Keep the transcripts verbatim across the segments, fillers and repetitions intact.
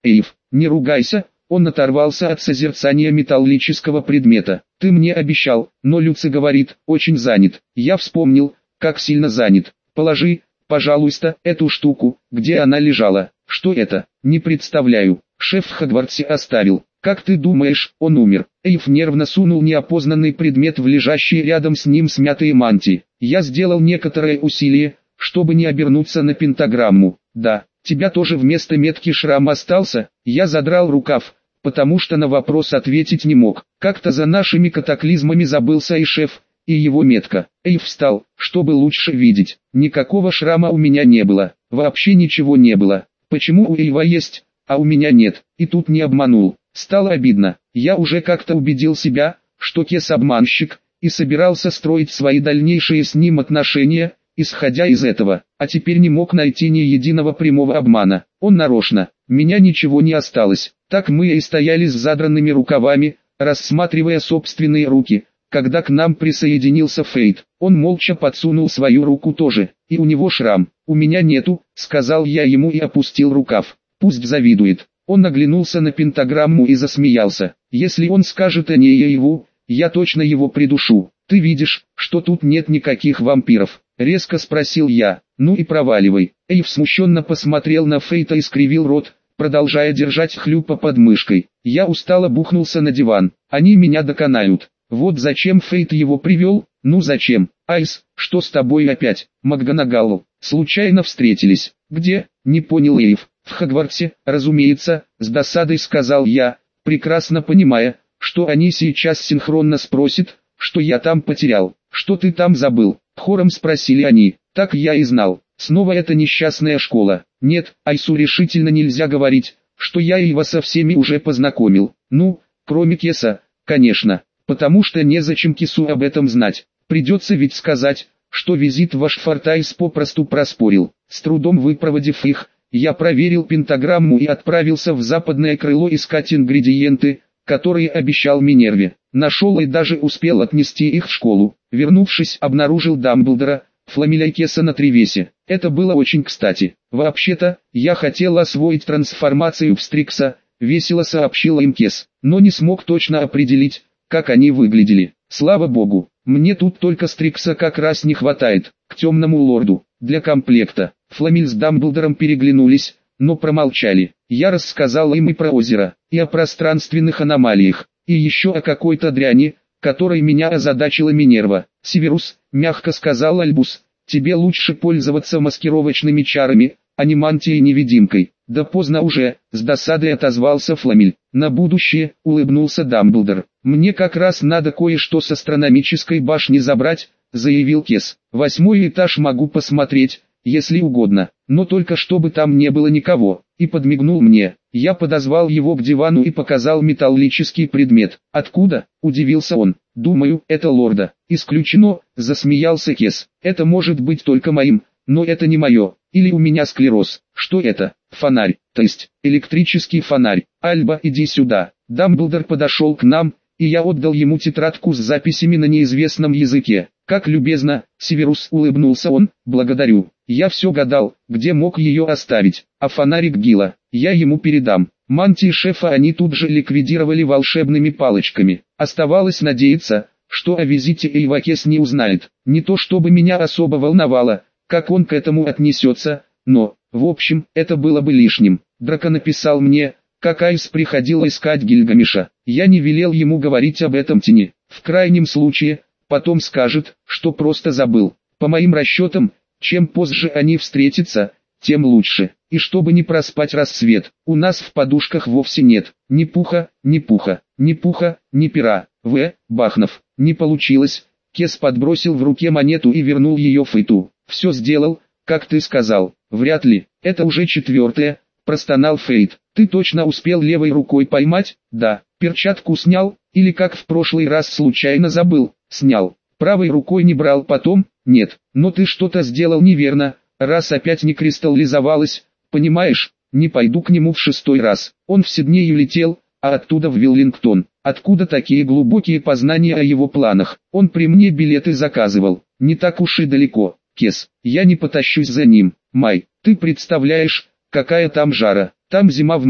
Эйв, не ругайся, он оторвался от созерцания металлического предмета. Ты мне обещал, но Люци говорит, очень занят. Я вспомнил, как сильно занят. Положи, пожалуйста, эту штуку, где она лежала. Что это? Не представляю. Шеф в Хогвартсе оставил. Как ты думаешь, он умер? Эйв нервно сунул неопознанный предмет в лежащие рядом с ним смятые мантии. Я сделал некоторое усилие, чтобы не обернуться на пентаграмму. Да, тебя тоже вместо метки шрам остался. Я задрал рукав, потому что на вопрос ответить не мог. Как-то за нашими катаклизмами забылся и шеф, и его метка. Эйв встал, чтобы лучше видеть. Никакого шрама у меня не было. Вообще ничего не было. Почему у Эйва есть, а у меня нет? И тут не обманул. Стало обидно. Я уже как-то убедил себя, что Кес обманщик, и собирался строить свои дальнейшие с ним отношения, исходя из этого. А теперь не мог найти ни единого прямого обмана. Он нарочно. Меня ничего не осталось. Так мы и стояли с задранными рукавами, рассматривая собственные руки, когда к нам присоединился Фейт. Он молча подсунул свою руку тоже, и у него шрам. «У меня нету», — сказал я ему и опустил рукав. «Пусть завидует». Он оглянулся на пентаграмму и засмеялся. «Если он скажет о ней Эйву, я точно его придушу. Ты видишь, что тут нет никаких вампиров?» — резко спросил я. «Ну и проваливай». Эйв смущенно посмотрел на Фейта и скривил рот, продолжая держать хлюпа под мышкой. Я устало бухнулся на диван. «Они меня доконают». Вот зачем Фейт его привел? Ну зачем? Айс, что с тобой опять? МакГонагал, случайно встретились. Где? Не понял Эйв. В Хогвартсе, разумеется, с досадой сказал я, прекрасно понимая, что они сейчас синхронно спросят, что я там потерял. Что ты там забыл? Хором спросили они. Так я и знал. Снова эта несчастная школа. Нет, Айсу решительно нельзя говорить, что я Эйва со всеми уже познакомил. Ну, кроме Кеса, конечно. Потому что незачем Кису об этом знать. Придется ведь сказать, что визит в Ашфортайс попросту проспорил. С трудом выпроводив их, я проверил пентаграмму и отправился в западное крыло искать ингредиенты, которые обещал Минерве. Нашел и даже успел отнести их в школу. Вернувшись, обнаружил Дамблдора, Фламеля и Кеса на Тревесе. Это было очень кстати. Вообще-то, я хотел освоить трансформацию в Стрикса, весело сообщил им Кес, но не смог точно определить, как они выглядели. Слава богу, мне тут только Стрикса как раз не хватает, к темному лорду, для комплекта. Фламель с Дамблдором переглянулись, но промолчали. Я рассказал им и про озеро, и о пространственных аномалиях, и еще о какой-то дряни, которой меня озадачила Минерва. «Северус», — мягко сказал Альбус, — «тебе лучше пользоваться маскировочными чарами, а не мантией-невидимкой». «Да поздно уже», — с досадой отозвался Фламель. «На будущее», — улыбнулся Дамблдор. «Мне как раз надо кое-что с астрономической башни забрать», — заявил Кес. «Восьмой этаж могу посмотреть, если угодно, но только чтобы там не было никого», и подмигнул мне. Я подозвал его к дивану и показал металлический предмет. «Откуда?» — удивился он. «Думаю, это лорда». «Исключено», — засмеялся Кес. «Это может быть только моим, но это не мое. Или у меня склероз». «Что это?» «Фонарь, то есть электрический фонарь». «Альба, иди сюда». Дамблдор подошел к нам, и я отдал ему тетрадку с записями на неизвестном языке. «Как любезно, Северус», — улыбнулся он, — «благодарю. Я все гадал, где мог ее оставить, а фонарик Гила, я ему передам». Мантии шефа они тут же ликвидировали волшебными палочками. Оставалось надеяться, что о визите Эйва Кес не узнает. Не то чтобы меня особо волновало, как он к этому отнесется, но, в общем, это было бы лишним. Драко написал мне, как Айс приходил искать Гильгамеша. Я не велел ему говорить об этом Тине. В крайнем случае, потом скажет, что просто забыл. По моим расчетам, чем позже они встретятся, тем лучше. И чтобы не проспать рассвет, у нас в подушках вовсе нет ни пуха, ни пуха, ни пуха, ни пера. В. Бахнов. Не получилось. Кес подбросил в руке монету и вернул ее Фейту. «Все сделал, как ты сказал». «Вряд ли, это уже четвертое», — простонал Фейт. «Ты точно успел левой рукой поймать?» «Да». «Перчатку снял, или как в прошлый раз случайно забыл?» «Снял». «Правой рукой не брал потом?» «Нет». «Но ты что-то сделал неверно, раз опять не кристаллизовалось, понимаешь? Не пойду к нему в шестой раз». Он в Сидней улетел, а оттуда в Виллингтон. Откуда такие глубокие познания о его планах? Он при мне билеты заказывал. Не так уж и далеко. Кес, я не потащусь за ним. Май, ты представляешь, какая там жара. Там зима в мае.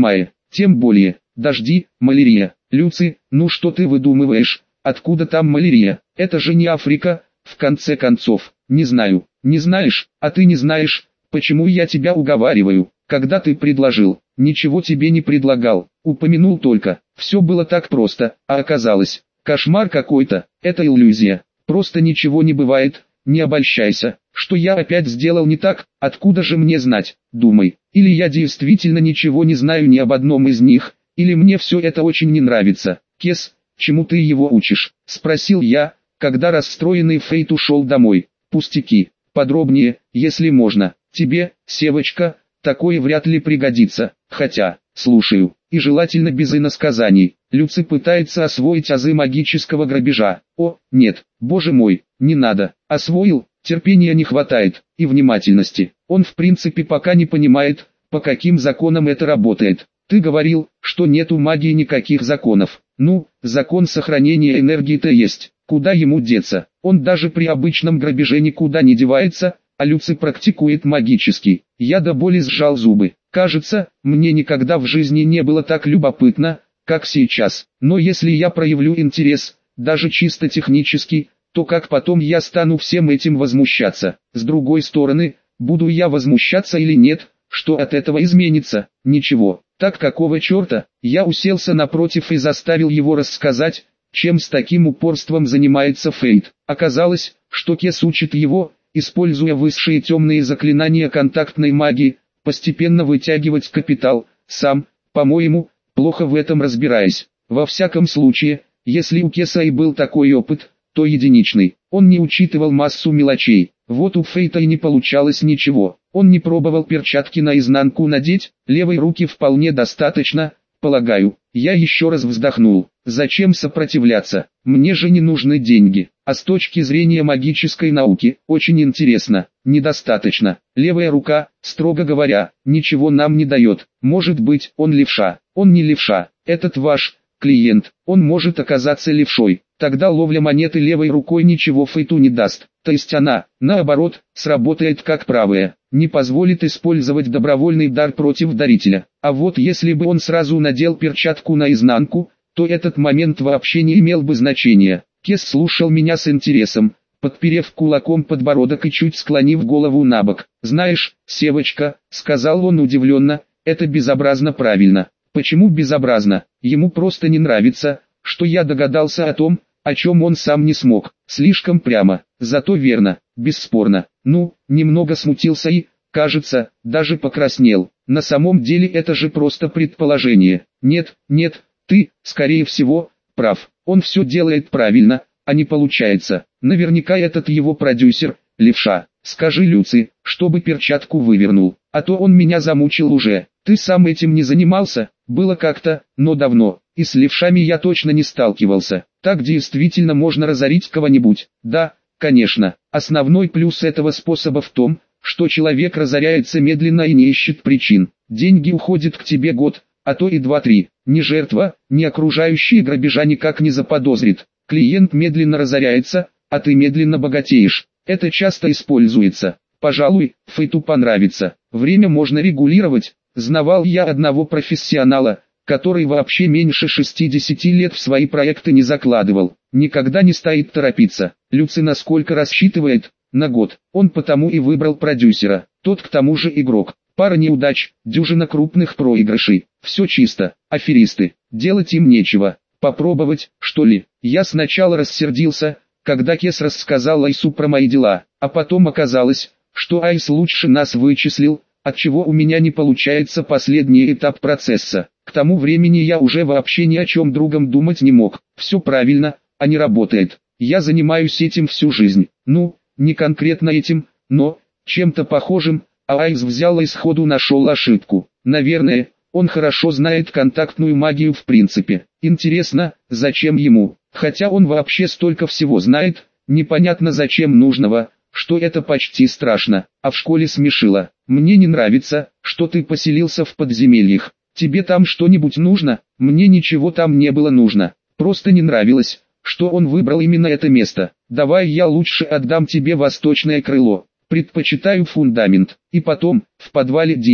Тем более, дожди, малярия. Люци, ну что ты выдумываешь, откуда там малярия? Это же не Африка, в конце концов. Не знаю, не знаешь, а ты не знаешь, почему я тебя уговариваю. Когда ты предложил, ничего тебе не предлагал, упомянул только. Все было так просто, а оказалось, кошмар какой-то, это иллюзия. Просто ничего не бывает, не обольщайся, что я опять сделал не так, откуда же мне знать, думай. Или я действительно ничего не знаю ни об одном из них, или мне все это очень не нравится. Кес, чему ты его учишь? Спросил я, когда расстроенный Фейт ушел домой. Пустяки, подробнее, если можно. Тебе, Севочка, такое вряд ли пригодится, хотя, слушаю, и желательно без иносказаний. Люци пытается освоить азы магического грабежа. О, нет, боже мой, не надо. Освоил, терпения не хватает, и внимательности. Он в принципе пока не понимает, по каким законам это работает. Ты говорил, что нет у магии никаких законов. Ну, закон сохранения энергии-то есть. Куда ему деться? Он даже при обычном грабеже никуда не девается, а Люци практикует магический. Я до боли сжал зубы. Кажется, мне никогда в жизни не было так любопытно, как сейчас. Но если я проявлю интерес, даже чисто технический, то как потом я стану всем этим возмущаться? С другой стороны, буду я возмущаться или нет, что от этого изменится? Ничего. Так какого черта? Я уселся напротив и заставил его рассказать, чем с таким упорством занимается Фейт. Оказалось, что Кес учит его, используя высшие темные заклинания контактной магии, постепенно вытягивать капитал, сам, по-моему, плохо в этом разбираясь. Во всяком случае, если у Кеса и был такой опыт, то единичный. Он не учитывал массу мелочей. Вот у Фейта и не получалось ничего. Он не пробовал перчатки наизнанку надеть, левой руки вполне достаточно, полагаю. Я еще раз вздохнул. Зачем сопротивляться? Мне же не нужны деньги. А с точки зрения магической науки, очень интересно. Недостаточно. Левая рука, строго говоря, ничего нам не дает. Может быть, он левша. Он не левша. Этот ваш клиент, он может оказаться левшой. Тогда ловля монеты левой рукой ничего Фейту не даст. То есть она, наоборот, сработает как правая. Не позволит использовать добровольный дар против дарителя. А вот если бы он сразу надел перчатку наизнанку, то этот момент вообще не имел бы значения. Кес слушал меня с интересом, подперев кулаком подбородок и чуть склонив голову на бок. «Знаешь, Севочка», — сказал он удивленно, — «это безобразно правильно». «Почему безобразно? Ему просто не нравится, что я догадался о том, о чем он сам не смог. Слишком прямо, зато верно, бесспорно». Ну, немного смутился и, кажется, даже покраснел. На самом деле это же просто предположение. Нет, нет, ты, скорее всего, прав. Он все делает правильно, а не получается. Наверняка этот его продюсер, левша. Скажи Люци, чтобы перчатку вывернул, а то он меня замучил уже. Ты сам этим не занимался? Было как-то, но давно. И с левшами я точно не сталкивался. Так действительно можно разорить кого-нибудь. Да, конечно. Основной плюс этого способа в том, что человек разоряется медленно и не ищет причин. Деньги уходят к тебе год, а то и два-три. Ни жертва, ни окружающие грабежа никак не заподозрит. Клиент медленно разоряется, а ты медленно богатеешь. Это часто используется. Пожалуй, Фейту понравится. Время можно регулировать. Знавал я одного профессионала, который вообще меньше шестидесяти лет в свои проекты не закладывал. Никогда не стоит торопиться. Люци насколько рассчитывает? На год. Он потому и выбрал продюсера. Тот к тому же игрок. Пара неудач, дюжина крупных проигрышей. Все чисто. Аферисты. Делать им нечего. Попробовать, что ли? Я сначала рассердился, когда Кес рассказал Айсу про мои дела, а потом оказалось, что Айс лучше нас вычислил, отчего у меня не получается последний этап процесса. К тому времени я уже вообще ни о чем другом думать не мог. Все правильно, а не работает. Я занимаюсь этим всю жизнь. Ну, не конкретно этим, но чем-то похожим, а Айс взял и сходу нашел ошибку. Наверное, он хорошо знает контактную магию в принципе. Интересно, зачем ему? Хотя он вообще столько всего знает, непонятно зачем нужного, что это почти страшно. А в школе смешило. Мне не нравится, что ты поселился в подземельях. Тебе там что-нибудь нужно? Мне ничего там не было нужно. Просто не нравилось, что он выбрал именно это место. Давай я лучше отдам тебе восточное крыло. Предпочитаю фундамент. И потом, в подвале дизель.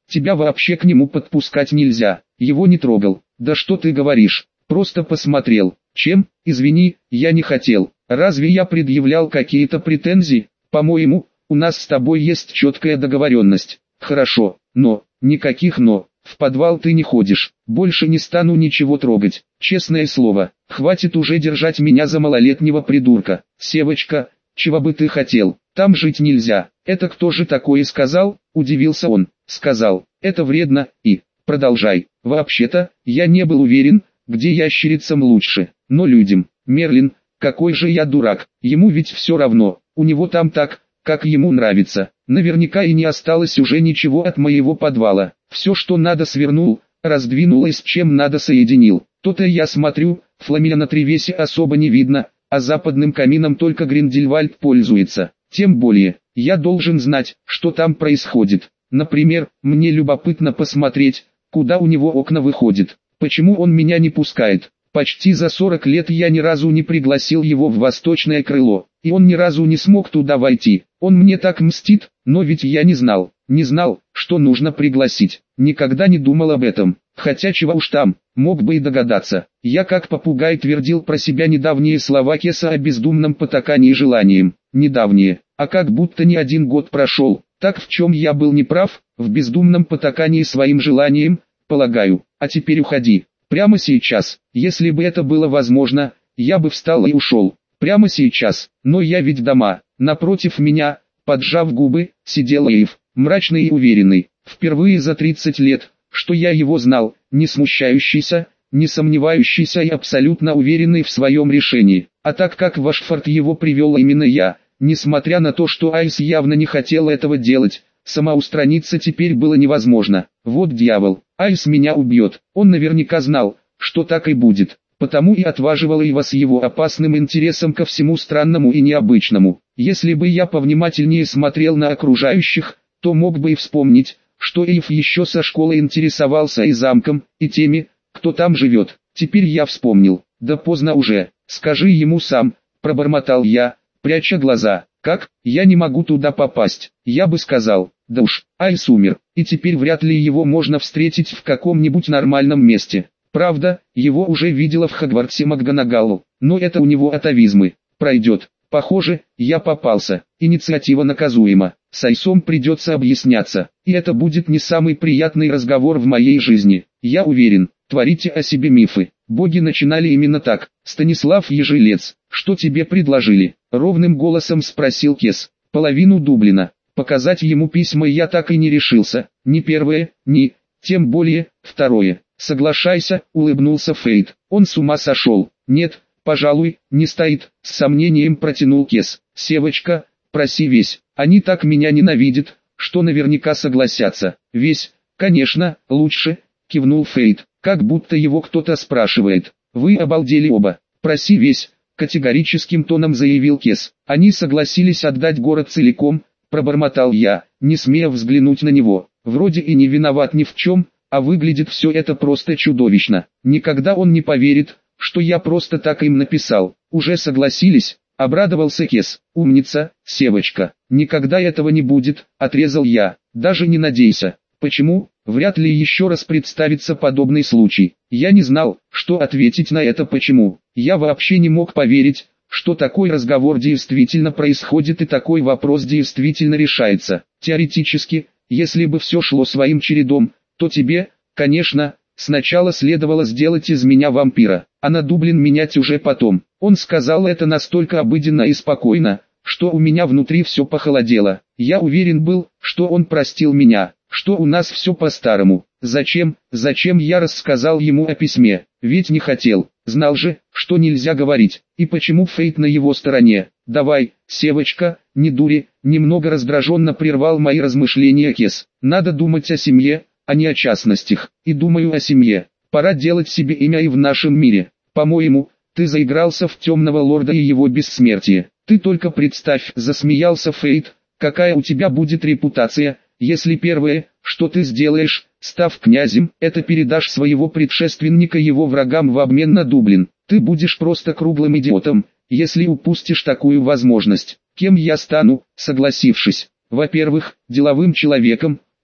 Тебя вообще к нему подпускать нельзя. Его не трогал. Да что ты говоришь? Просто посмотрел. Чем? Извини, я не хотел. Разве я предъявлял какие-то претензии? По-моему, у нас с тобой есть четкая договоренность. Хорошо, но, никаких но. В подвал ты не ходишь. Больше не стану ничего трогать. Честное слово, хватит уже держать меня за малолетнего придурка. Севочка, чего бы ты хотел? Там жить нельзя. Это кто же такое сказал? Удивился он. Сказал, это вредно, и... Продолжай. Вообще-то, я не был уверен, где ящерицам лучше, но людям. Мерлин, какой же я дурак, ему ведь все равно, у него там так, как ему нравится. Наверняка и не осталось уже ничего от моего подвала. Все, что надо, свернул, раздвинул и с чем надо соединил. То-то я смотрю, фламеля на Тревесе особо не видно, а западным камином только Гриндельвальд пользуется. Тем более, я должен знать, что там происходит. Например, мне любопытно посмотреть, куда у него окна выходят. Почему он меня не пускает? Почти за сорок лет я ни разу не пригласил его в восточное крыло, и он ни разу не смог туда войти. Он мне так мстит, но ведь я не знал, не знал, что нужно пригласить. Никогда не думал об этом, хотя чего уж там, мог бы и догадаться. Я как попугай твердил про себя недавние слова Кеса о бездумном потакании желанием. Недавние, а как будто не один год прошел. Так в чем я был неправ, в бездумном потакании своим желанием, полагаю. А теперь уходи. Прямо сейчас. Если бы это было возможно, я бы встал и ушел. Прямо сейчас. Но я ведь дома. Напротив меня, поджав губы, сидел Эйв, мрачный и уверенный. Впервые за тридцать лет, что я его знал, не смущающийся, не сомневающийся и абсолютно уверенный в своем решении. А так как в Ашфорд его привел именно я, несмотря на то, что Айс явно не хотел этого делать, самоустраниться теперь было невозможно. Вот дьявол, Айс меня убьет. Он наверняка знал, что так и будет, потому и отваживал Эйва с его опасным интересом ко всему странному и необычному. Если бы я повнимательнее смотрел на окружающих, то мог бы и вспомнить, что Эйв еще со школы интересовался и замком, и теми, кто там живет. Теперь я вспомнил. Да поздно уже, скажи ему сам, пробормотал я, пряча глаза. Как, я не могу туда попасть? Я бы сказал, да уж, Айс умер, и теперь вряд ли его можно встретить в каком-нибудь нормальном месте. Правда, его уже видела в Хогвартсе МакГонагалл, но это у него атовизмы. Пройдет. Похоже, я попался. Инициатива наказуема. С Айсом придется объясняться, и это будет не самый приятный разговор в моей жизни. Я уверен, творите о себе мифы. Боги начинали именно так. Станислав Ежелец, что тебе предложили? Ровным голосом спросил Кес. Половину Дублина. Показать ему письма я так и не решился. Ни первое, ни, тем более, второе. Соглашайся, улыбнулся Фейт. Он с ума сошел. Нет, пожалуй, не стоит, с сомнением протянул Кес. Севочка, проси весь. Они так меня ненавидят, что наверняка согласятся. Весь, конечно, лучше, кивнул Фейт, как будто его кто-то спрашивает. Вы обалдели оба. Проси весь, категорическим тоном заявил Кес. Они согласились отдать город целиком, пробормотал я, не смея взглянуть на него. Вроде и не виноват ни в чем, а выглядит все это просто чудовищно. Никогда он не поверит, что я просто так им написал. Уже согласились, обрадовался Кес. Умница, Севочка. Никогда этого не будет, отрезал я. Даже не надейся. Почему? Вряд ли еще раз представится подобный случай. Я не знал, что ответить на это почему. Я вообще не мог поверить, что такой разговор действительно происходит и такой вопрос действительно решается. Теоретически, если бы все шло своим чередом, то тебе, конечно, сначала следовало сделать из меня вампира, а на Дублин менять уже потом. Он сказал это настолько обыденно и спокойно, что у меня внутри все похолодело. Я уверен был, что он простил меня, что у нас все по-старому. Зачем, зачем я рассказал ему о письме? Ведь не хотел, знал же, что нельзя говорить. И почему Фейт на его стороне? Давай, Севочка, не дури, немного раздраженно прервал мои размышления Кес. Надо думать о семье, а не о частностях. И думаю о семье. Пора делать себе имя и в нашем мире. По-моему, ты заигрался в Темного Лорда и его бессмертие. Ты только представь, засмеялся Фейт, какая у тебя будет репутация, если первое, что ты сделаешь, став князем, это передашь своего предшественника его врагам в обмен на Дублин. Ты будешь просто круглым идиотом, если упустишь такую возможность. Кем я стану, согласившись? Во-первых, деловым человеком,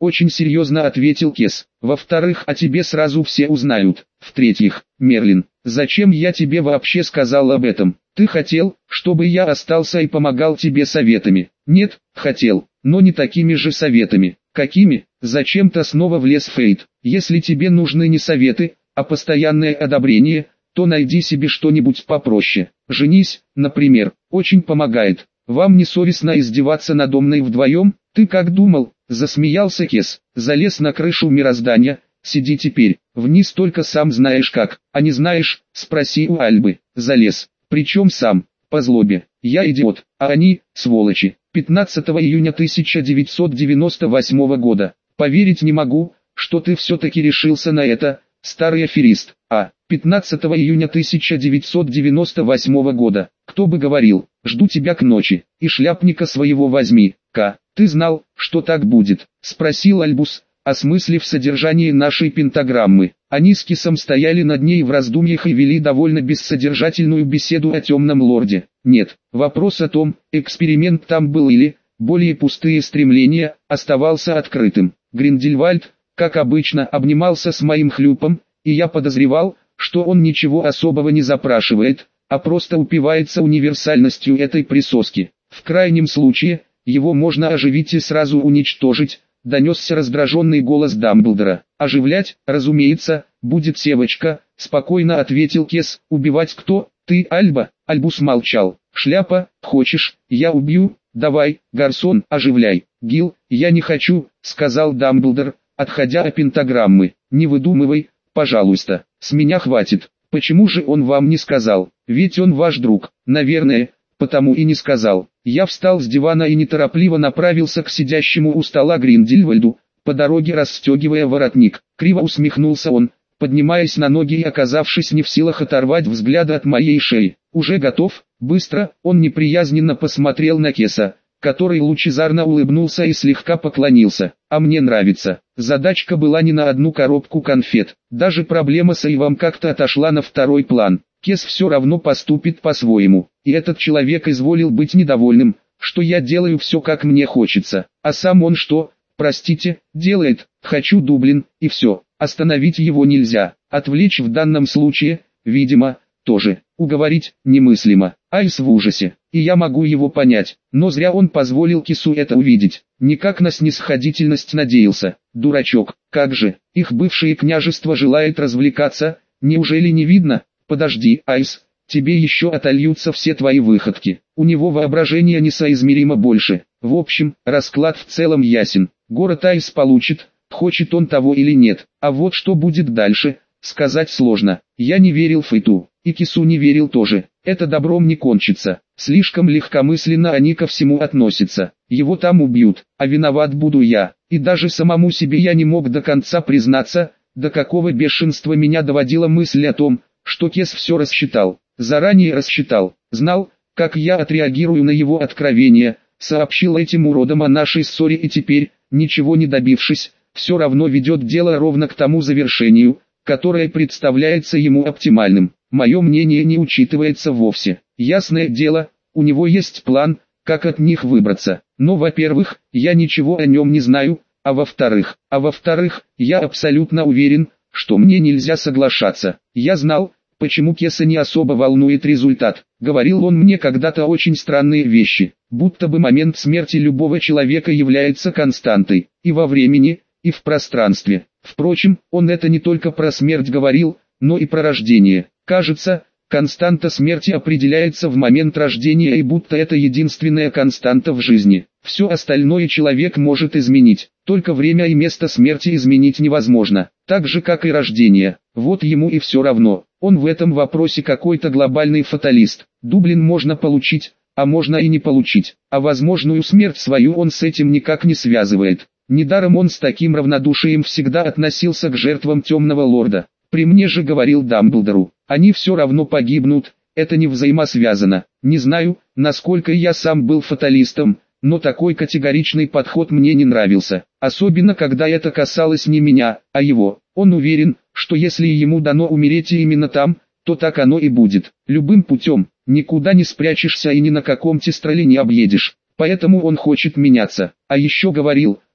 очень серьезно ответил Кес. Во-вторых, о тебе сразу все узнают. В-третьих, Мерлин, зачем я тебе вообще сказал об этом? Ты хотел, чтобы я остался и помогал тебе советами? Нет, хотел, но не такими же советами. Какими? Зачем-то снова влез Фейт. Если тебе нужны не советы, а постоянное одобрение, то найди себе что-нибудь попроще. Женись, например, очень помогает. Вам не совестно издеваться надо мной вдвоем? Ты как думал? Засмеялся Кес. Залез на крышу мироздания. Сиди теперь. Вниз только сам знаешь как. А не знаешь? Спроси у Альбы. Залез. Причем сам. По злобе. Я идиот, а они, сволочи. пятнадцатого июня тысяча девятьсот девяносто восьмого года. Поверить не могу, что ты все-таки решился на это, старый аферист. А. пятнадцатого июня тысяча девятьсот девяносто восьмого года. Кто бы говорил, жду тебя к ночи, и шляпника своего возьми. К. Ты знал, что так будет? Спросил Альбус, осмыслив содержание нашей пентаграммы. Они с Кисом стояли над ней в раздумьях и вели довольно бессодержательную беседу о темном лорде. Нет, вопрос о том, эксперимент там был или, более пустые стремления, оставался открытым. Гриндельвальд, как обычно, обнимался с моим хлюпом, и я подозревал, что он ничего особого не запрашивает, а просто упивается универсальностью этой присоски. В крайнем случае, его можно оживить и сразу уничтожить. Донесся раздраженный голос Дамблдора. «Оживлять, разумеется, будет Севочка», — спокойно ответил Кес. «Убивать кто? Ты, Альба?» Альбус молчал. «Шляпа, хочешь, я убью? Давай, Гарсон, оживляй». «Гил, я не хочу», — сказал Дамблдор, отходя от пентаграммы. «Не выдумывай, пожалуйста, с меня хватит». «Почему же он вам не сказал? Ведь он ваш друг». «Наверное, потому и не сказал». Я встал с дивана и неторопливо направился к сидящему у стола Гриндельвальду, по дороге расстегивая воротник. Криво усмехнулся он, поднимаясь на ноги и оказавшись не в силах оторвать взгляда от моей шеи. «Уже готов?» Быстро, он неприязненно посмотрел на Кеса, который лучезарно улыбнулся и слегка поклонился. «А мне нравится». Задачка была не на одну коробку конфет. Даже проблема с Эйвом как-то отошла на второй план. Кес все равно поступит по-своему, и этот человек изволил быть недовольным, что я делаю все как мне хочется, а сам он что, простите, делает, хочу Дублин, и все, остановить его нельзя, отвлечь в данном случае, видимо, тоже, уговорить, немыслимо. Айс в ужасе, и я могу его понять, но зря он позволил Кесу это увидеть, никак на снисходительность надеялся, дурачок, как же, их бывшее княжество желает развлекаться, неужели не видно? Подожди, Айс, тебе еще отольются все твои выходки. У него воображение несоизмеримо больше. В общем, расклад в целом ясен. Город Айс получит, хочет он того или нет. А вот что будет дальше, сказать сложно. Я не верил Фейту, и Кису не верил тоже. Это добром не кончится. Слишком легкомысленно они ко всему относятся. Его там убьют, а виноват буду я. И даже самому себе я не мог до конца признаться, до какого бешенства меня доводила мысль о том, что Кес все рассчитал, заранее рассчитал, знал, как я отреагирую на его откровение, сообщил этим уродам о нашей ссоре и теперь, ничего не добившись, все равно ведет дело ровно к тому завершению, которое представляется ему оптимальным. Мое мнение не учитывается вовсе. Ясное дело, у него есть план, как от них выбраться, но, во-первых, я ничего о нем не знаю, а во-вторых, а во-вторых, я абсолютно уверен, что мне нельзя соглашаться. Я знал, почему Кеса не особо волнует результат. Говорил он мне когда-то очень странные вещи, будто бы момент смерти любого человека является константой, и во времени, и в пространстве. Впрочем, он это не только про смерть говорил, но и про рождение. Кажется, константа смерти определяется в момент рождения и будто это единственная константа в жизни. Все остальное человек может изменить, только время и место смерти изменить невозможно, так же как и рождение. Вот ему и все равно, он в этом вопросе какой-то глобальный фаталист. Дублин можно получить, а можно и не получить, а возможную смерть свою он с этим никак не связывает. Недаром он с таким равнодушием всегда относился к жертвам темного лорда. При мне же говорил Дамблдору, они все равно погибнут, это не взаимосвязано. Не знаю, насколько я сам был фаталистом, но такой категоричный подход мне не нравился, особенно когда это касалось не меня, а его. Он уверен, что если ему дано умереть именно там, то так оно и будет. Любым путем, никуда не спрячешься и ни на каком тестроле не объедешь. Поэтому он хочет меняться. А еще говорил,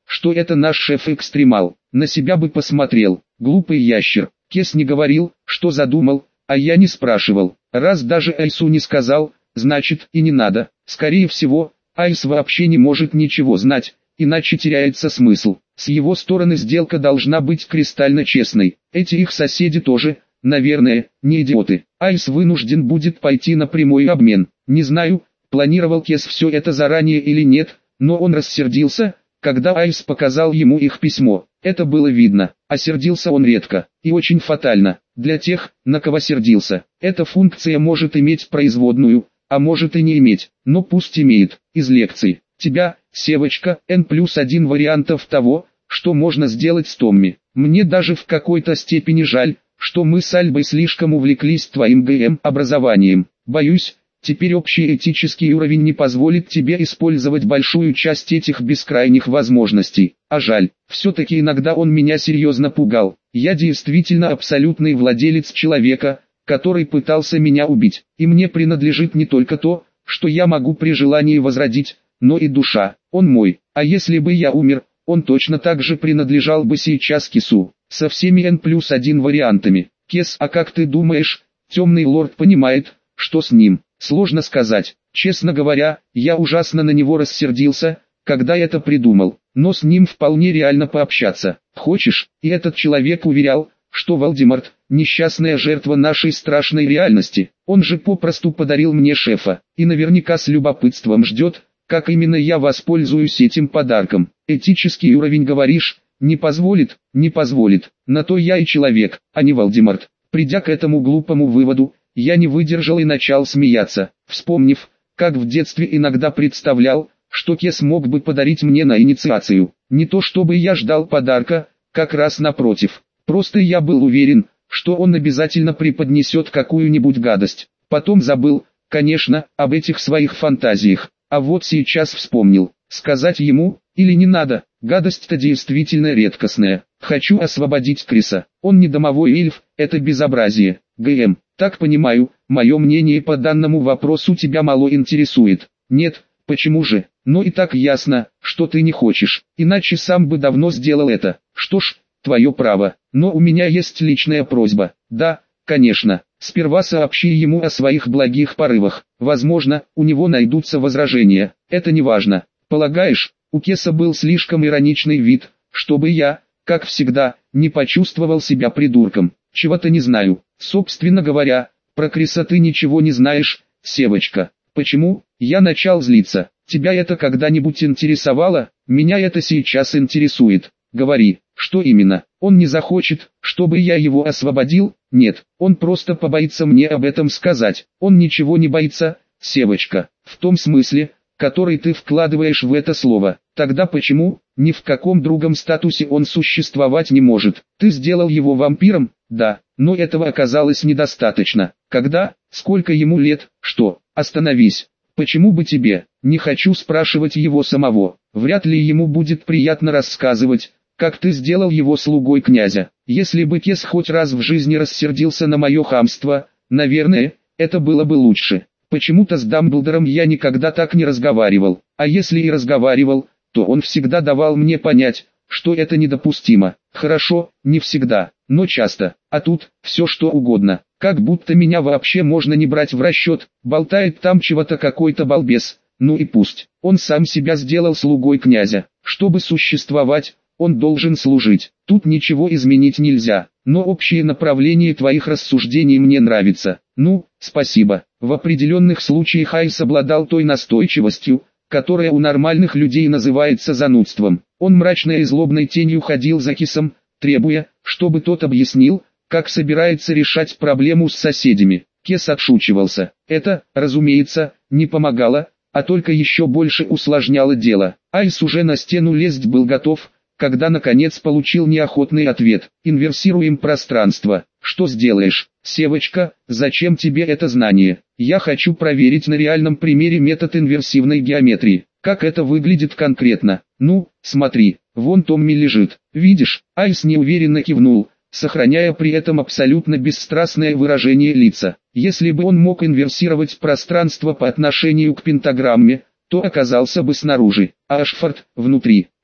что это наш шеф-экстремал. На себя бы посмотрел, глупый ящер. Кес не говорил, что задумал, а я не спрашивал. Раз даже Айсу не сказал, значит и не надо. Скорее всего, Айс вообще не может ничего знать, иначе теряется смысл. С его стороны сделка должна быть кристально честной. Эти их соседи тоже, наверное, не идиоты. Айс вынужден будет пойти на прямой обмен. Не знаю, планировал Кес все это заранее или нет, но он рассердился, когда Айс показал ему их письмо. Это было видно, а сердился он редко, и очень фатально, для тех, на кого сердился. Эта функция может иметь производную, а может и не иметь, но пусть имеет. Из лекций. Тебя, Севочка, N плюс один вариантов того, что можно сделать с Томми. Мне даже в какой-то степени жаль, что мы с Альбой слишком увлеклись твоим ГМ-образованием. Боюсь, теперь общий этический уровень не позволит тебе использовать большую часть этих бескрайних возможностей. А жаль, все-таки иногда он меня серьезно пугал. Я действительно абсолютный владелец человека, который пытался меня убить. И мне принадлежит не только то, что я могу при желании возродить, но и душа. Он мой. А если бы я умер, он точно так же принадлежал бы сейчас Кесу. Со всеми N плюс один вариантами. Кес, а как ты думаешь, темный лорд понимает, что с ним? Сложно сказать. Честно говоря, я ужасно на него рассердился, когда это придумал. Но с ним вполне реально пообщаться. Хочешь? И этот человек уверял, что Вальдемарт – несчастная жертва нашей страшной реальности. Он же попросту подарил мне шефа. И наверняка с любопытством ждет, как именно я воспользуюсь этим подарком. Этический уровень, говоришь, не позволит, не позволит. На то я и человек, а не Вальдемарт. Придя к этому глупому выводу, я не выдержал и начал смеяться, вспомнив, как в детстве иногда представлял, что Кес мог бы подарить мне на инициацию. Не то чтобы я ждал подарка, как раз напротив. Просто я был уверен, что он обязательно преподнесет какую-нибудь гадость. Потом забыл, конечно, об этих своих фантазиях. А вот сейчас вспомнил. Сказать ему, или не надо, гадость-то действительно редкостная. Хочу освободить Криса. Он не домовой эльф, это безобразие. ГМ, так понимаю, мое мнение по данному вопросу тебя мало интересует. Нет, почему же? Но и так ясно, что ты не хочешь. Иначе сам бы давно сделал это. Что ж, твое право. Но у меня есть личная просьба. Да, конечно. Сперва сообщи ему о своих благих порывах. Возможно, у него найдутся возражения. Это не важно. Полагаешь, у Кеса был слишком ироничный вид, чтобы я, как всегда, не почувствовал себя придурком. Чего-то не знаю. Собственно говоря, про Криса ты ничего не знаешь, Севочка. Почему? Я начал злиться. Тебя это когда-нибудь интересовало? Меня это сейчас интересует. Говори, что именно? Он не захочет, чтобы я его освободил? Нет, он просто побоится мне об этом сказать. Он ничего не боится, Севочка, в том смысле, который ты вкладываешь в это слово. Тогда почему, ни в каком другом статусе он существовать не может? Ты сделал его вампиром? Да, но этого оказалось недостаточно. Когда? Сколько ему лет? Что? Остановись. Почему бы тебе? Не хочу спрашивать его самого. Вряд ли ему будет приятно рассказывать, как ты сделал его слугой князя. Если бы Кес хоть раз в жизни рассердился на мое хамство, наверное, это было бы лучше. Почему-то с Дамблдором я никогда так не разговаривал, а если и разговаривал, то он всегда давал мне понять, что это недопустимо. Хорошо, не всегда, но часто. А тут, все что угодно, как будто меня вообще можно не брать в расчет, болтает там чего-то какой-то балбес. Ну и пусть, он сам себя сделал слугой князя. Чтобы существовать, он должен служить. Тут ничего изменить нельзя, но общее направление твоих рассуждений мне нравится. Ну, спасибо. В определенных случаях Айс обладал той настойчивостью, которая у нормальных людей называется занудством. Он мрачной и злобной тенью ходил за Кесом, требуя, чтобы тот объяснил, как собирается решать проблему с соседями. Кес отшучивался. Это, разумеется, не помогало, а только еще больше усложняло дело. Айс уже на стену лезть был готов, когда наконец получил неохотный ответ. Инверсируем пространство. Что сделаешь, Севочка, зачем тебе это знание? Я хочу проверить на реальном примере метод инверсивной геометрии. Как это выглядит конкретно? Ну, смотри, вон Томми лежит. Видишь? Айс неуверенно кивнул, сохраняя при этом абсолютно бесстрастное выражение лица. Если бы он мог инверсировать пространство по отношению к пентаграмме, то оказался бы снаружи, а Ашфорд – внутри.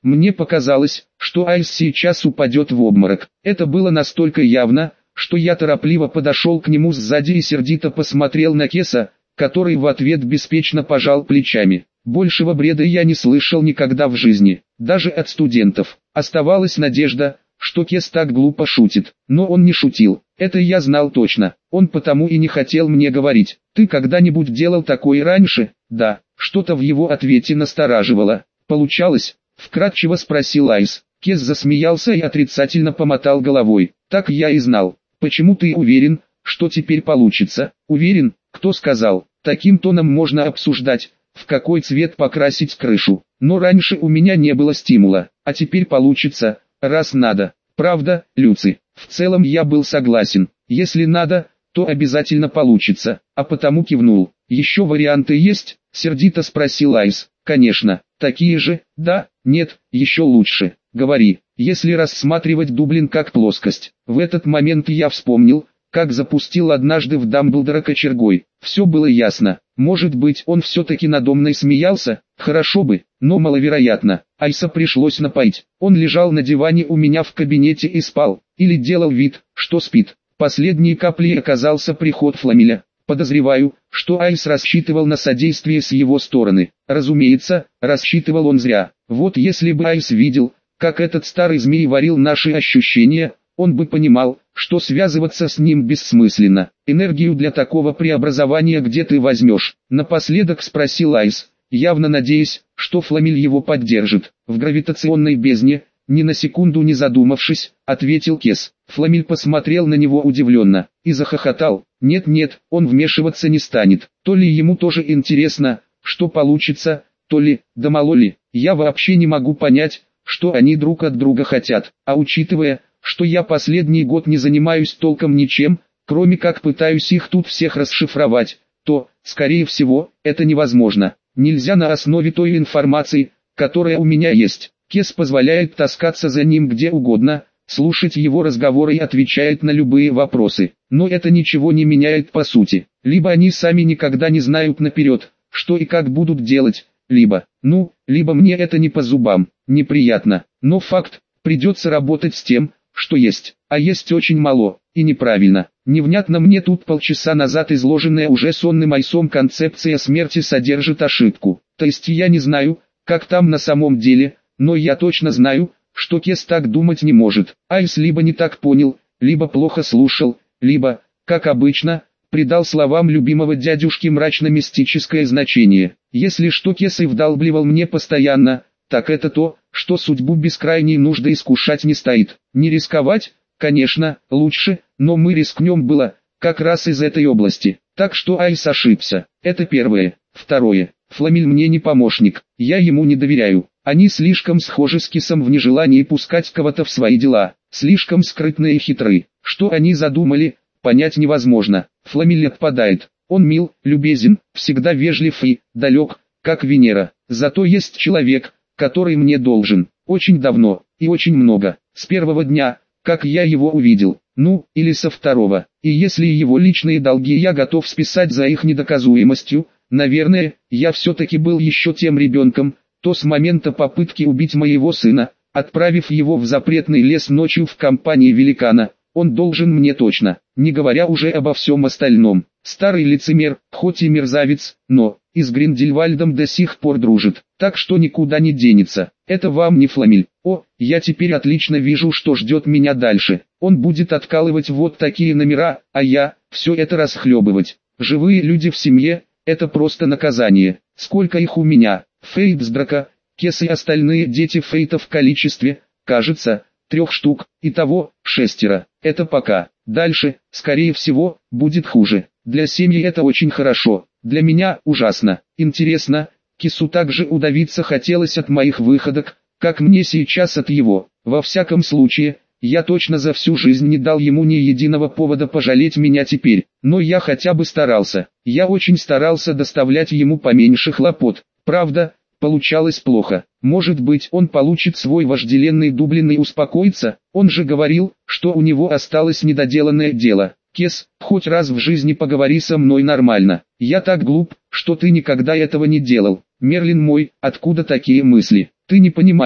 Мне показалось, что Айс сейчас упадет в обморок. Это было настолько явно, что я торопливо подошел к нему сзади и сердито посмотрел на Кеса, который в ответ беспечно пожал плечами. Большего бреда я не слышал никогда в жизни, даже от студентов. Оставалась надежда, что Кес так глупо шутит, но он не шутил, это я знал точно, он потому и не хотел мне говорить. «Ты когда-нибудь делал такое раньше?» «Да». Что-то в его ответе настораживало. «Получалось?» — вкратчиво спросил Айс. Кес засмеялся и отрицательно помотал головой. «Так я и знал. Почему ты уверен, что теперь получится?» «Уверен? Кто сказал?» Таким тоном можно обсуждать, в какой цвет покрасить крышу. Но раньше у меня не было стимула, а теперь получится, раз надо. Правда, Люци? В целом я был согласен. Если надо, то обязательно получится, а потому кивнул. «Еще варианты есть?» — сердито спросил Айс. «Конечно, такие же, да, нет, еще лучше. Говори». Если рассматривать Дублин как плоскость, в этот момент я вспомнил, как запустил однажды в Дамблдора кочергой. Все было ясно. Может быть, он все-таки надо мной смеялся? Хорошо бы, но маловероятно. Айса пришлось напоить. Он лежал на диване у меня в кабинете и спал, или делал вид, что спит. Последней каплей оказался приход Фламеля. Подозреваю, что Айс рассчитывал на содействие с его стороны. Разумеется, рассчитывал он зря. Вот если бы Айс видел, как этот старый змей варил наши ощущения, он бы понимал, что связываться с ним бессмысленно. «Энергию для такого преобразования где ты возьмешь?» Напоследок спросил Айс, явно надеясь, что Фламель его поддержит. «В гравитационной бездне», ни на секунду не задумавшись, ответил Кес. Фламель посмотрел на него удивленно и захохотал. Нет-нет, он вмешиваться не станет. То ли ему тоже интересно, что получится, то ли, да мало ли, я вообще не могу понять, что они друг от друга хотят. А учитывая, что я последний год не занимаюсь толком ничем, кроме как пытаюсь их тут всех расшифровать, то, скорее всего, это невозможно. Нельзя на основе той информации, которая у меня есть. Кес позволяет таскаться за ним где угодно, слушать его разговоры и отвечает на любые вопросы. Но это ничего не меняет по сути. Либо они сами никогда не знают наперед, что и как будут делать, либо, ну, либо мне это не по зубам, неприятно. Но факт, придется работать с тем, что есть. А есть очень мало, и неправильно. Невнятно мне тут полчаса назад изложенная уже сонным Айсом концепция смерти содержит ошибку. То есть я не знаю, как там на самом деле, но я точно знаю, что Кес так думать не может. Айс либо не так понял, либо плохо слушал, либо, как обычно, придал словам любимого дядюшки мрачно-мистическое значение. Если что Кес и вдалбливал мне постоянно, так это то, что судьбу без крайней нужды искушать не стоит. Не рисковать, конечно, лучше, но мы рискнем было, как раз из этой области. Так что Айс ошибся. Это первое. Второе. Фламель мне не помощник, я ему не доверяю. Они слишком схожи с Кесом в нежелании пускать кого-то в свои дела, слишком скрытные и хитрые. Что они задумали, понять невозможно. Фламель отпадает. Он мил, любезен, всегда вежлив и далек, как Венера. Зато есть человек, который мне должен. Очень давно, и очень много. С первого дня, как я его увидел. Ну, или со второго. И если его личные долги я готов списать за их недоказуемостью, наверное, я все-таки был еще тем ребенком, то с момента попытки убить моего сына, отправив его в запретный лес ночью в компании великана, он должен мне точно, не говоря уже обо всем остальном. Старый лицемер, хоть и мерзавец, но и с Гриндельвальдом до сих пор дружит, так что никуда не денется. Это вам не Фламель. О, я теперь отлично вижу, что ждет меня дальше. Он будет откалывать вот такие номера, а я, все это расхлебывать. Живые люди в семье, это просто наказание. Сколько их у меня? Фейтсдрака, Кес и остальные дети Фейта в количестве, кажется, трех штук, итого, шестеро. Это пока. Дальше, скорее всего, будет хуже. Для семьи это очень хорошо, для меня ужасно. Интересно, Кесу также удавиться хотелось от моих выходок, как мне сейчас от его. Во всяком случае, я точно за всю жизнь не дал ему ни единого повода пожалеть меня теперь. Но я хотя бы старался. Я очень старался доставлять ему поменьше хлопот. Правда, получалось плохо. Может быть, он получит свой вожделенный Дублин и успокоится? Он же говорил, что у него осталось недоделанное дело. Кес, хоть раз в жизни поговори со мной нормально. Я так глуп, что ты никогда этого не делал. Мерлин мой, откуда такие мысли? Ты не понимаешь,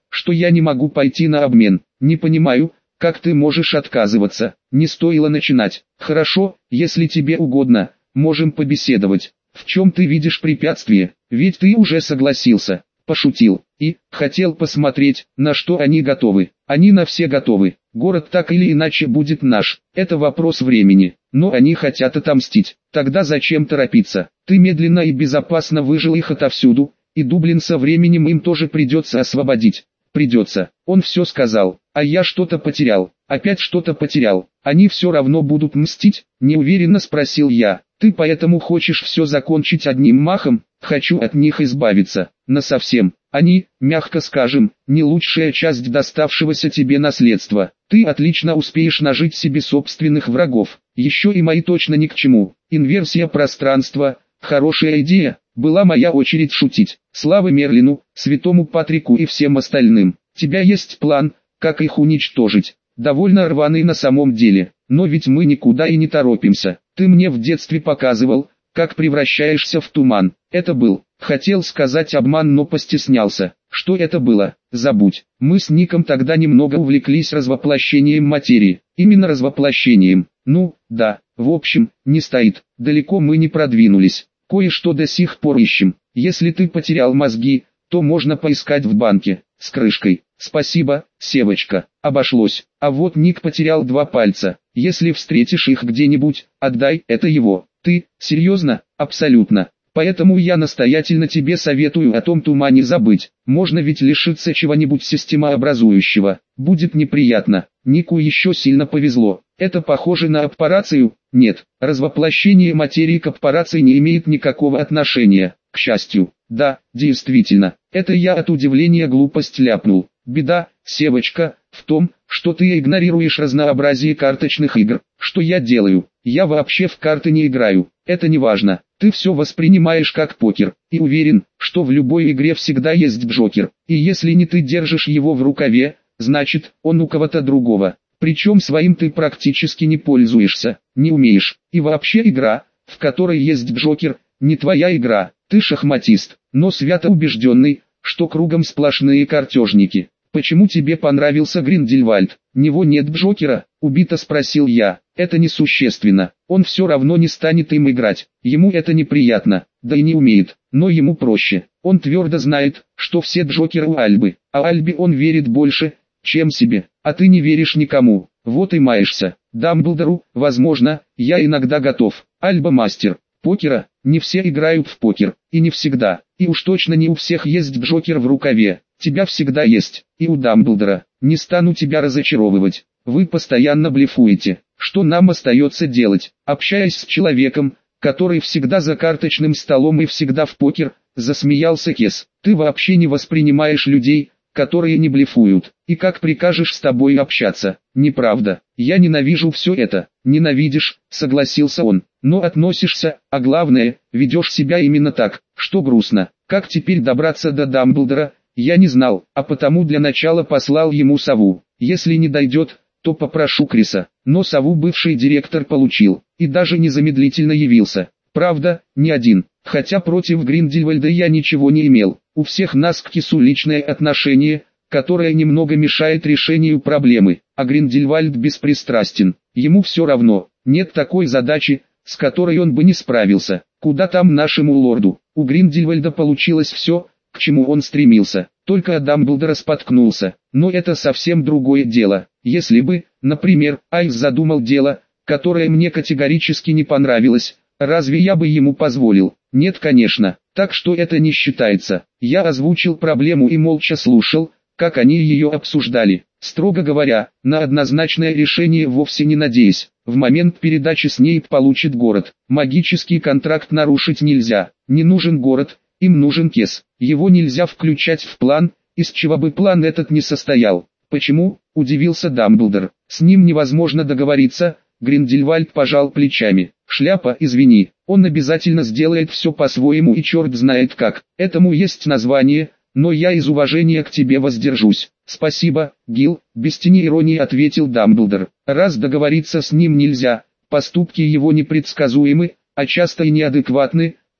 что я не могу пойти на обмен. Не понимаю, как ты можешь отказываться. Не стоило начинать. Хорошо, если тебе угодно, можем побеседовать. В чем ты видишь препятствие? Ведь ты уже согласился. Пошутил. И, хотел посмотреть, на что они готовы. Они на все готовы. Город так или иначе будет наш. Это вопрос времени. Но они хотят отомстить. Тогда зачем торопиться? Ты медленно и безопасно выжил их отовсюду, и Дублин со временем им тоже придется освободить. Придется. Он все сказал. А я что-то потерял. Опять что-то потерял. Они все равно будут мстить? Неуверенно спросил я. Ты поэтому хочешь все закончить одним махом? Хочу от них избавиться. Насовсем. Они, мягко скажем, не лучшая часть доставшегося тебе наследства. Ты отлично успеешь нажить себе собственных врагов. Еще и мои точно ни к чему. Инверсия пространства. Хорошая идея. Была моя очередь шутить. Слава Мерлину, Святому Патрику и всем остальным. Тебя есть план, как их уничтожить. Довольно рваный на самом деле. Но ведь мы никуда и не торопимся. Ты мне в детстве показывал, как превращаешься в туман. Это был, хотел сказать обман, но постеснялся. Что это было? Забудь. Мы с Ником тогда немного увлеклись развоплощением материи. Именно развоплощением. Ну, да, в общем, не стоит. Далеко мы не продвинулись. Кое-что до сих пор ищем. Если ты потерял мозги, то можно поискать в банке, с крышкой. Спасибо, Севочка, обошлось. А вот Ник потерял два пальца. Если встретишь их где-нибудь, отдай, это его. Ты, серьезно? Абсолютно. Поэтому я настоятельно тебе советую о том тумане забыть. Можно ведь лишиться чего-нибудь системообразующего. Будет неприятно. Нику еще сильно повезло. Это похоже на аппарацию? Нет. Развоплощение материи к аппарации не имеет никакого отношения. К счастью. Да, действительно. Это я от удивления глупость ляпнул. Беда, Севочка, в том, что ты игнорируешь разнообразие карточных игр. Что я делаю? Я вообще в карты не играю. Это не важно. Ты все воспринимаешь как покер, и уверен, что в любой игре всегда есть джокер. И если не ты держишь его в рукаве, значит, он у кого-то другого. Причем своим ты практически не пользуешься, не умеешь. И вообще игра, в которой есть джокер, не твоя игра. Ты шахматист, но свято убежденный, что кругом сплошные картежники. Почему тебе понравился Гриндельвальд? Него нет джокера? Убито спросил я. Это несущественно. Он все равно не станет им играть. Ему это неприятно, да и не умеет. Но ему проще. Он твердо знает, что все джокеры у Альбы. А Альбе он верит больше, чем себе. А ты не веришь никому. Вот и маешься. Дамблдору, возможно, я иногда готов. Альба мастер покера. Не все играют в покер. И не всегда. И уж точно не у всех есть джокер в рукаве. Тебя всегда есть. И у Дамблдора. Не стану тебя разочаровывать. Вы постоянно блефуете. Что нам остается делать? Общаясь с человеком, который всегда за карточным столом и всегда в покер, засмеялся Кес. Ты вообще не воспринимаешь людей, которые не блефуют. И как прикажешь с тобой общаться? Неправда. Я ненавижу все это. Ненавидишь, согласился он. Но относишься, а главное, ведешь себя именно так, что грустно. Как теперь добраться до Дамблдора? Я не знал, а потому для начала послал ему сову. Если не дойдет, то попрошу Криса. Но сову бывший директор получил, и даже незамедлительно явился. Правда, не один. Хотя против Гриндельвальда я ничего не имел. У всех нас к Кису личное отношение, которое немного мешает решению проблемы. А Гриндельвальд беспристрастен. Ему все равно. Нет такой задачи, с которой он бы не справился. Куда там нашему лорду? У Гриндельвальда получилось все, к чему он стремился. Только Дамблдор споткнулся. Но это совсем другое дело. Если бы, например, Айс задумал дело, которое мне категорически не понравилось, разве я бы ему позволил? Нет, конечно. Так что это не считается. Я озвучил проблему и молча слушал, как они ее обсуждали. Строго говоря, на однозначное решение вовсе не надеясь. В момент передачи Снейп получит город. Магический контракт нарушить нельзя. Не нужен город, им нужен Кес. Его нельзя включать в план, из чего бы план этот не состоял. Почему? Удивился Дамблдор. С ним невозможно договориться. Гриндельвальд пожал плечами. Шляпа, извини. Он обязательно сделает все по-своему и черт знает как. Этому есть название, но я из уважения к тебе воздержусь. Спасибо, Гил, без тени иронии ответил Дамблдор. Раз договориться с ним нельзя, поступки его непредсказуемы, а часто и неадекватны,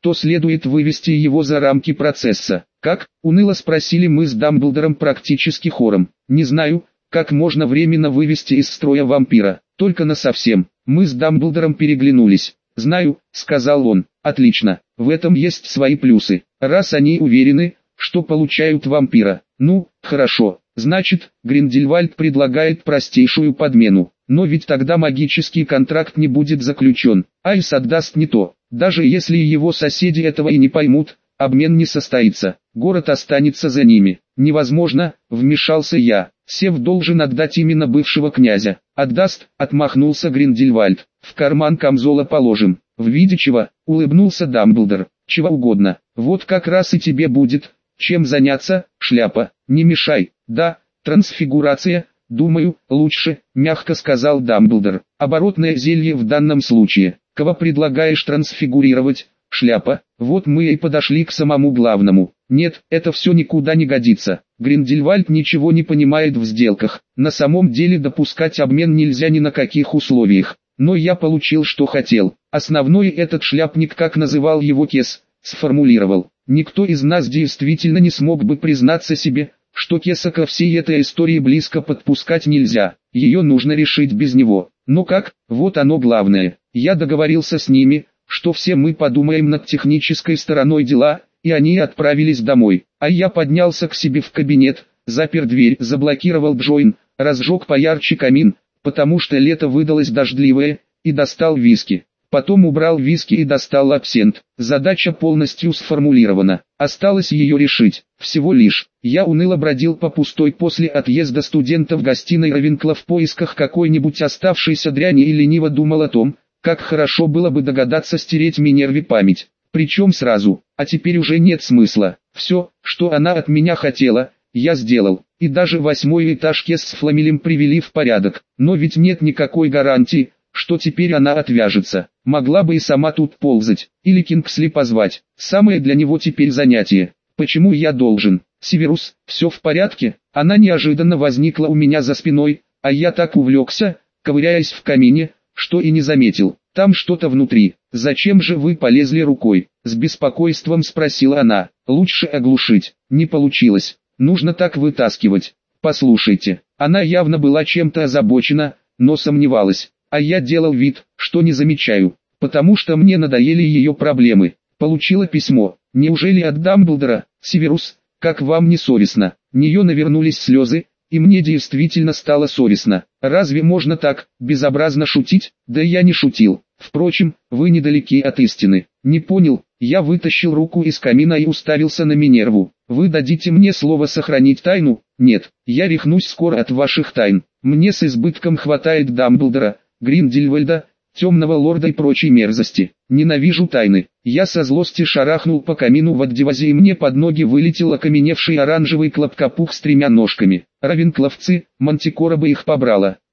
что следует вывести его за рамки процесса. «Как?» — уныло спросили мы с Дамблдором практически хором. «Не знаю, как можно временно вывести из строя вампира, только насовсем». Мы с Дамблдором переглянулись. «Знаю», — сказал он. «Отлично, в этом есть свои плюсы. Раз они уверены, что получают вампира. Ну, хорошо, значит, Гриндельвальд предлагает простейшую подмену. Но ведь тогда магический контракт не будет заключен. Айс отдаст не то. Даже если его соседи этого и не поймут, обмен не состоится. Город останется за ними». «Невозможно», — вмешался я. «Сев должен отдать именно бывшего князя». «Отдаст», — отмахнулся Гриндельвальд. «В карман камзола положим». «В виде чего?» — улыбнулся Дамблдор. «Чего угодно. Вот как раз и тебе будет чем заняться, шляпа. Не мешай». «Да, трансфигурация, думаю, лучше», — мягко сказал Дамблдор. «Оборотное зелье в данном случае. Кого предлагаешь трансфигурировать, шляпа?» Вот мы и подошли к самому главному. Нет, это все никуда не годится. Гриндельвальд ничего не понимает в сделках. На самом деле допускать обмен нельзя ни на каких условиях. Но я получил, что хотел. Основной этот шляпник, как называл его Кес, сформулировал. Никто из нас действительно не смог бы признаться себе, что Кеса ко всей этой истории близко подпускать нельзя. Ее нужно решить без него. Но как? Вот оно главное. Я договорился с ними, что все мы подумаем над технической стороной дела, и они отправились домой. А я поднялся к себе в кабинет, запер дверь, заблокировал джойн, разжег поярче камин, потому что лето выдалось дождливое, и достал виски. Потом убрал виски и достал абсент. Задача полностью сформулирована. Осталось ее решить. Всего лишь. Я уныло бродил по пустой после отъезда студента в гостиной Равенкла в поисках какой-нибудь оставшейся дряни и лениво думал о том, как хорошо было бы догадаться стереть Минерве память. Причем сразу. А теперь уже нет смысла. Все, что она от меня хотела, я сделал. И даже восьмой этаж Кес с Фламелем привели в порядок. Но ведь нет никакой гарантии, что теперь она отвяжется. Могла бы и сама тут ползать, или Кингсли позвать. Самое для него теперь занятие. Почему я должен? Северус, все в порядке? Она неожиданно возникла у меня за спиной, а я так увлекся, ковыряясь в камине, что и не заметил. Там что-то внутри. Зачем же вы полезли рукой? С беспокойством спросила она. Лучше оглушить. Не получилось. Нужно так вытаскивать. Послушайте. Она явно была чем-то озабочена, но сомневалась. А я делал вид, что не замечаю, потому что мне надоели ее проблемы. Получила письмо. Неужели от Дамблдора? Северус, как вам не совестно? Нее навернулись слезы, и мне действительно стало совестно. Разве можно так безобразно шутить? Да я не шутил. Впрочем, вы недалеки от истины. Не понял. Я вытащил руку из камина и уставился на Минерву. Вы дадите мне слово сохранить тайну? Нет, я рехнусь скоро от ваших тайн. Мне с избытком хватает Дамблдора, Гриндельвальда, темного лорда и прочей мерзости. Ненавижу тайны. Я со злости шарахнул по камину в отдевазе, и мне под ноги вылетел окаменевший оранжевый клопкопух с тремя ножками. Равенкловцы, Мантикора бы их побрала.